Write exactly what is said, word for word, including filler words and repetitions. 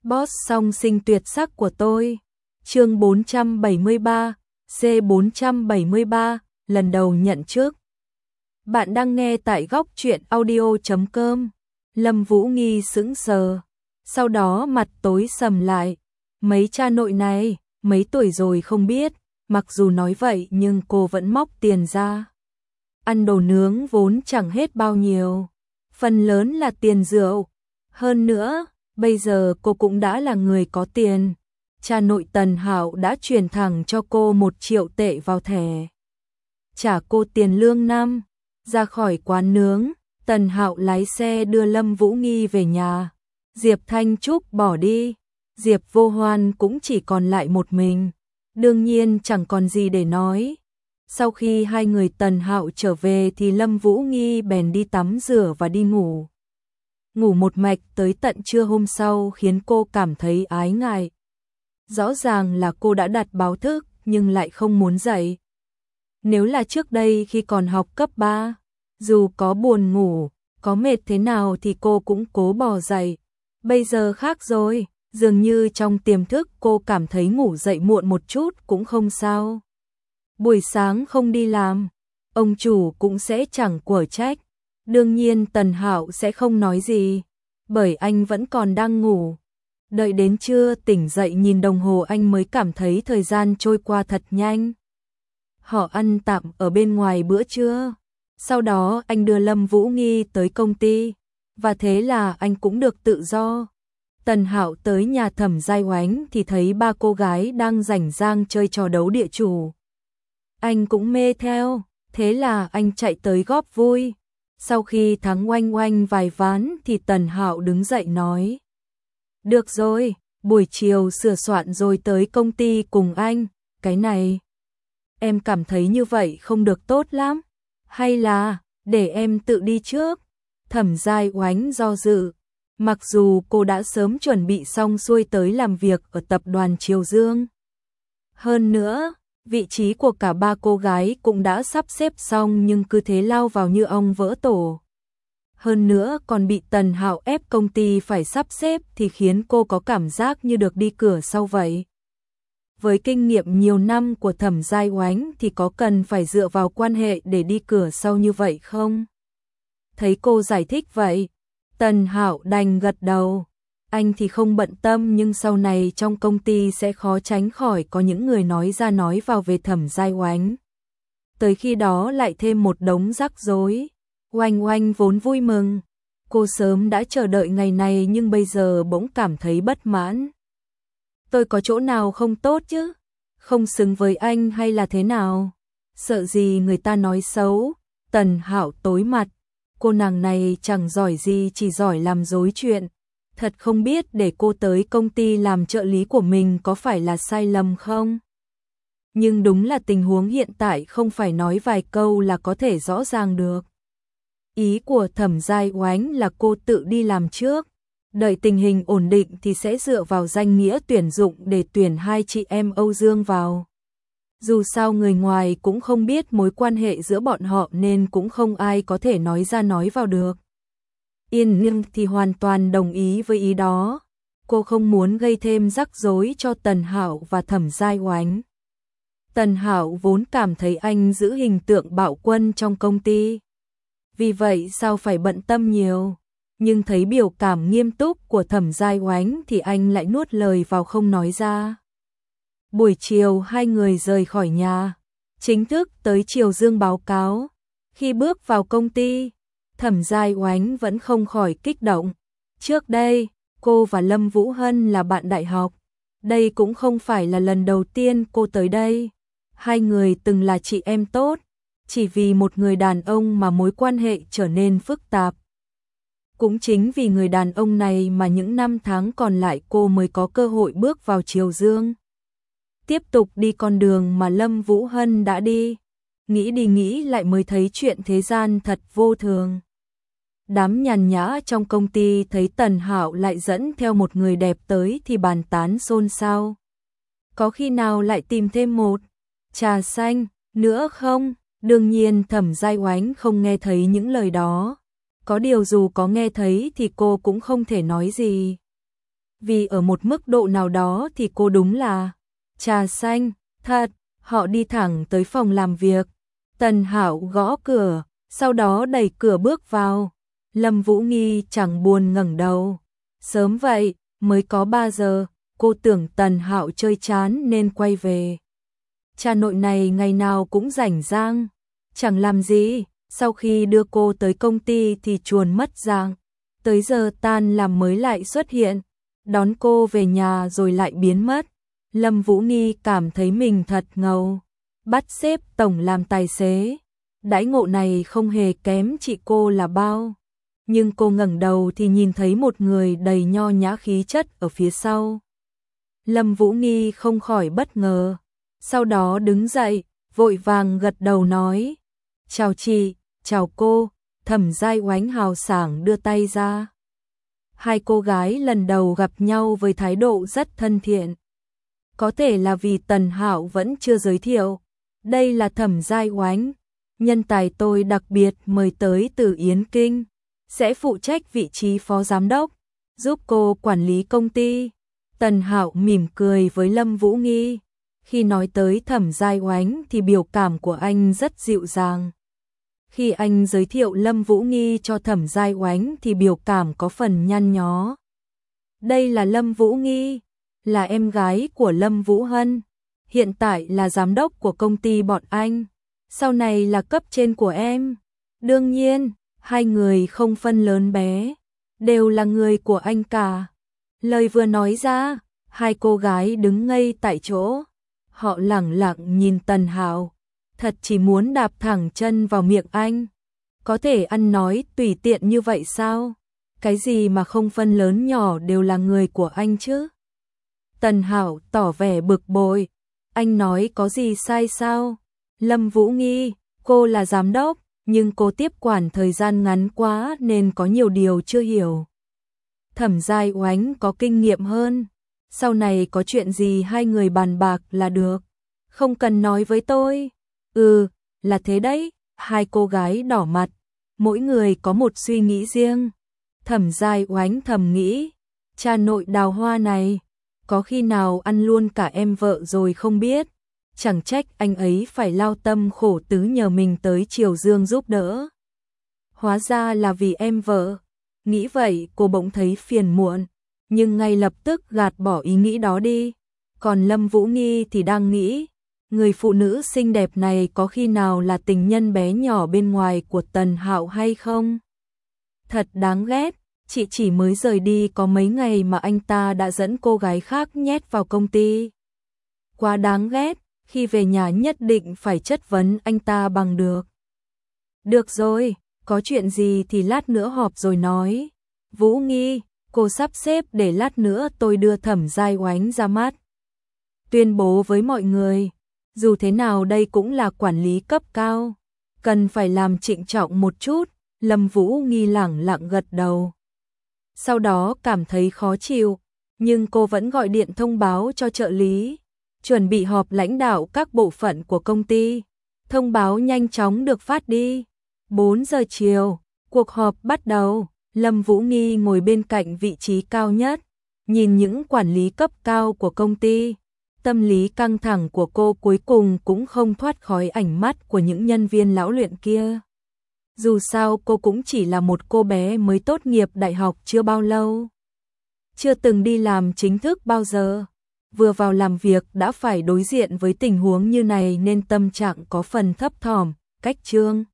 Boss song sinh tuyệt sắc của tôi. Chương bốn trăm bảy mươi ba, C bốn trăm bảy mươi ba, lần đầu nhận chức. Bạn đang nghe tại góc truyện audio chấm com. Lâm Vũ Nghi sững sờ, sau đó mặt tối sầm lại. Mấy cha nội này, mấy tuổi rồi không biết, mặc dù nói vậy nhưng cô vẫn móc tiền ra. Ăn đồ nướng vốn chẳng hết bao nhiêu, phần lớn là tiền rượu. Hơn nữa, bây giờ cô cũng đã là người có tiền. Cha nội Tần Hạo đã chuyển thẳng cho cô một triệu tệ vào thẻ, trả cô tiền lương năm. Ra khỏi quán nướng, Tần Hạo lái xe đưa Lâm Vũ Nghi về nhà. Diệp Thanh Trúc bỏ đi, Diệp Vô Hoan cũng chỉ còn lại một mình. Đương nhiên chẳng còn gì để nói. Sau khi hai người Tần Hạo trở về thì Lâm Vũ Nghi bèn đi tắm rửa và đi ngủ. Ngủ một mạch tới tận trưa hôm sau khiến cô cảm thấy ái ngại. Rõ ràng là cô đã đặt báo thức nhưng lại không muốn dậy. Nếu là trước đây khi còn học cấp ba, dù có buồn ngủ, có mệt thế nào thì cô cũng cố bò dậy. Bây giờ khác rồi, dường như trong tiềm thức cô cảm thấy ngủ dậy muộn một chút cũng không sao. Buổi sáng không đi làm, ông chủ cũng sẽ chẳng quở trách. Đương nhiên Tần Hạo sẽ không nói gì, bởi anh vẫn còn đang ngủ. Đợi đến trưa tỉnh dậy nhìn đồng hồ anh mới cảm thấy thời gian trôi qua thật nhanh. Họ ăn tạm ở bên ngoài bữa trưa. Sau đó anh đưa Lâm Vũ Nghi tới công ty, và thế là anh cũng được tự do. Tần Hạo tới nhà Thẩm Giai Oánh thì thấy ba cô gái đang rảnh rang chơi trò đấu địa chủ. Anh cũng mê theo, thế là anh chạy tới góp vui. Sau khi thắng oanh oanh vài ván thì Tần Hạo đứng dậy nói: "Được rồi, buổi chiều sửa soạn rồi tới công ty cùng anh, cái này em cảm thấy như vậy không được tốt lắm, hay là để em tự đi trước?" Thẩm Giai Oánh do dự, mặc dù cô đã sớm chuẩn bị xong xuôi tới làm việc ở tập đoàn Triều Dương. Hơn nữa, vị trí của cả ba cô gái cũng đã sắp xếp xong nhưng cứ thế lao vào như ong vỡ tổ. Hơn nữa còn bị Tần Hạo ép công ty phải sắp xếp thì khiến cô có cảm giác như được đi cửa sau vậy. Với kinh nghiệm nhiều năm của Thẩm Giai Oánh thì có cần phải dựa vào quan hệ để đi cửa sau như vậy không? Thấy cô giải thích vậy, Tần Hạo đành gật đầu. Anh thì không bận tâm nhưng sau này trong công ty sẽ khó tránh khỏi có những người nói ra nói vào về Thẩm Giai Oánh. Tới khi đó lại thêm một đống rắc rối. Oanh Oanh vốn vui mừng. Cô sớm đã chờ đợi ngày này nhưng bây giờ bỗng cảm thấy bất mãn. Tôi có chỗ nào không tốt chứ? Không xứng với anh hay là thế nào? Sợ gì người ta nói xấu? Tần Hạo tối mặt. Cô nàng này chẳng giỏi gì, chỉ giỏi làm dối chuyện. Thật không biết để cô tới công ty làm trợ lý của mình có phải là sai lầm không? Nhưng đúng là tình huống hiện tại không phải nói vài câu là có thể rõ ràng được. Ý của Thẩm Giai Oánh là cô tự đi làm trước, đợi tình hình ổn định thì sẽ dựa vào danh nghĩa tuyển dụng để tuyển hai chị em Âu Dương vào. Dù sao người ngoài cũng không biết mối quan hệ giữa bọn họ nên cũng không ai có thể nói ra nói vào được. Yên Nhiên thì hoàn toàn đồng ý với ý đó. Cô không muốn gây thêm rắc rối cho Tần Hạo và Thẩm Giai Oánh. Tần Hạo vốn cảm thấy anh giữ hình tượng bạo quân trong công ty, vì vậy sao phải bận tâm nhiều. Nhưng thấy biểu cảm nghiêm túc của Thẩm Giai Oánh thì anh lại nuốt lời vào không nói ra. Buổi chiều hai người rời khỏi nhà, chính thức tới Triều Dương báo cáo. Khi bước vào công ty, Thẩm Giai Oánh vẫn không khỏi kích động. Trước đây, cô và Lâm Vũ Hân là bạn đại học. Đây cũng không phải là lần đầu tiên cô tới đây. Hai người từng là chị em tốt, chỉ vì một người đàn ông mà mối quan hệ trở nên phức tạp. Cũng chính vì người đàn ông này mà những năm tháng còn lại cô mới có cơ hội bước vào Triều Dương, tiếp tục đi con đường mà Lâm Vũ Hân đã đi. Nghĩ đi nghĩ lại mới thấy chuyện thế gian thật vô thường. Đám nhàn nhã trong công ty thấy Tần Hạo lại dẫn theo một người đẹp tới thì bàn tán xôn xao. Có khi nào lại tìm thêm một trà xanh nữa không? Đương nhiên Thẩm Giai Oánh không nghe thấy những lời đó. Có điều dù có nghe thấy thì cô cũng không thể nói gì. vì ở một mức độ nào đó thì cô đúng là trà xanh, thật. Họ đi thẳng tới phòng làm việc. Tần Hạo gõ cửa, sau đó đẩy cửa bước vào. Lâm Vũ Nghi chẳng buồn ngẩng đầu. Sớm vậy, mới có ba giờ, cô tưởng Tần Hạo chơi chán nên quay về. Cha nội này ngày nào cũng rảnh rang, chẳng làm gì, sau khi đưa cô tới công ty thì chuồn mất dạng. Tới giờ tan làm mới lại xuất hiện, đón cô về nhà rồi lại biến mất. Lâm Vũ Nghi cảm thấy mình thật ngầu, bắt xếp tổng làm tài xế. Đãi ngộ này không hề kém chị cô là bao. Nhưng cô ngẩng đầu thì nhìn thấy một người đầy nho nhã khí chất ở phía sau. Lâm Vũ Nghi không khỏi bất ngờ, sau đó đứng dậy, vội vàng gật đầu nói: "Chào chị, chào cô." Thẩm Giai Oánh hào sảng đưa tay ra. Hai cô gái lần đầu gặp nhau với thái độ rất thân thiện. Có thể là vì Tần Hạo vẫn chưa giới thiệu. Đây là Thẩm Giai Oánh, nhân tài tôi đặc biệt mời tới từ Yến Kinh, sẽ phụ trách vị trí phó giám đốc, giúp cô quản lý công ty. Tần Hạo mỉm cười với Lâm Vũ Nghi. Khi nói tới Thẩm Giai Oánh thì biểu cảm của anh rất dịu dàng. Khi anh giới thiệu Lâm Vũ Nghi cho Thẩm Giai Oánh thì biểu cảm có phần nhăn nhó. Đây là Lâm Vũ Nghi, là em gái của Lâm Vũ Hân, hiện tại là giám đốc của công ty bọn anh, sau này là cấp trên của em. Đương nhiên, hai người không phân lớn bé, đều là người của anh cả. Lời vừa nói ra, hai cô gái đứng ngây tại chỗ. Họ lẳng lặng nhìn Tần Hạo, thật chỉ muốn đạp thẳng chân vào miệng anh. Có thể ăn nói tùy tiện như vậy sao? Cái gì mà không phân lớn nhỏ đều là người của anh chứ? Tần Hạo tỏ vẻ bực bội. Anh nói có gì sai sao? Lâm Vũ Nghi, cô là giám đốc, nhưng cô tiếp quản thời gian ngắn quá nên có nhiều điều chưa hiểu. Thẩm Giai Oánh có kinh nghiệm hơn. Sau này có chuyện gì hai người bàn bạc là được. Không cần nói với tôi. Ừ, là thế đấy. Hai cô gái đỏ mặt. Mỗi người có một suy nghĩ riêng. Thẩm Giai Oánh thầm nghĩ. Cha nội đào hoa này, có khi nào ăn luôn cả em vợ rồi không biết. Chẳng trách anh ấy phải lao tâm khổ tứ nhờ mình tới Triều Dương giúp đỡ. Hóa ra là vì em vợ. Nghĩ vậy cô bỗng thấy phiền muộn, nhưng ngay lập tức gạt bỏ ý nghĩ đó đi. Còn Lâm Vũ Nghi thì đang nghĩ, người phụ nữ xinh đẹp này có khi nào là tình nhân bé nhỏ bên ngoài của Tần Hạo hay không? Thật đáng ghét, chị chỉ mới rời đi có mấy ngày mà anh ta đã dẫn cô gái khác nhét vào công ty. Quá đáng ghét, khi về nhà nhất định phải chất vấn anh ta bằng được. Được rồi, có chuyện gì thì lát nữa họp rồi nói. Vũ Nghi, cô sắp xếp để lát nữa tôi đưa Thẩm Giai Oánh ra mắt. Tuyên bố với mọi người, dù thế nào đây cũng là quản lý cấp cao, cần phải làm trịnh trọng một chút. Lâm Vũ Nghi lẳng lặng gật đầu. Sau đó cảm thấy khó chịu, nhưng cô vẫn gọi điện thông báo cho trợ lý, chuẩn bị họp lãnh đạo các bộ phận của công ty. Thông báo nhanh chóng được phát đi. bốn giờ chiều, cuộc họp bắt đầu. Lâm Vũ Nghi ngồi bên cạnh vị trí cao nhất, nhìn những quản lý cấp cao của công ty. Tâm lý căng thẳng của cô cuối cùng cũng không thoát khỏi ánh mắt của những nhân viên lão luyện kia. Dù sao cô cũng chỉ là một cô bé mới tốt nghiệp đại học chưa bao lâu, chưa từng đi làm chính thức bao giờ. Vừa vào làm việc đã phải đối diện với tình huống như này nên tâm trạng có phần thấp thỏm. Cách chương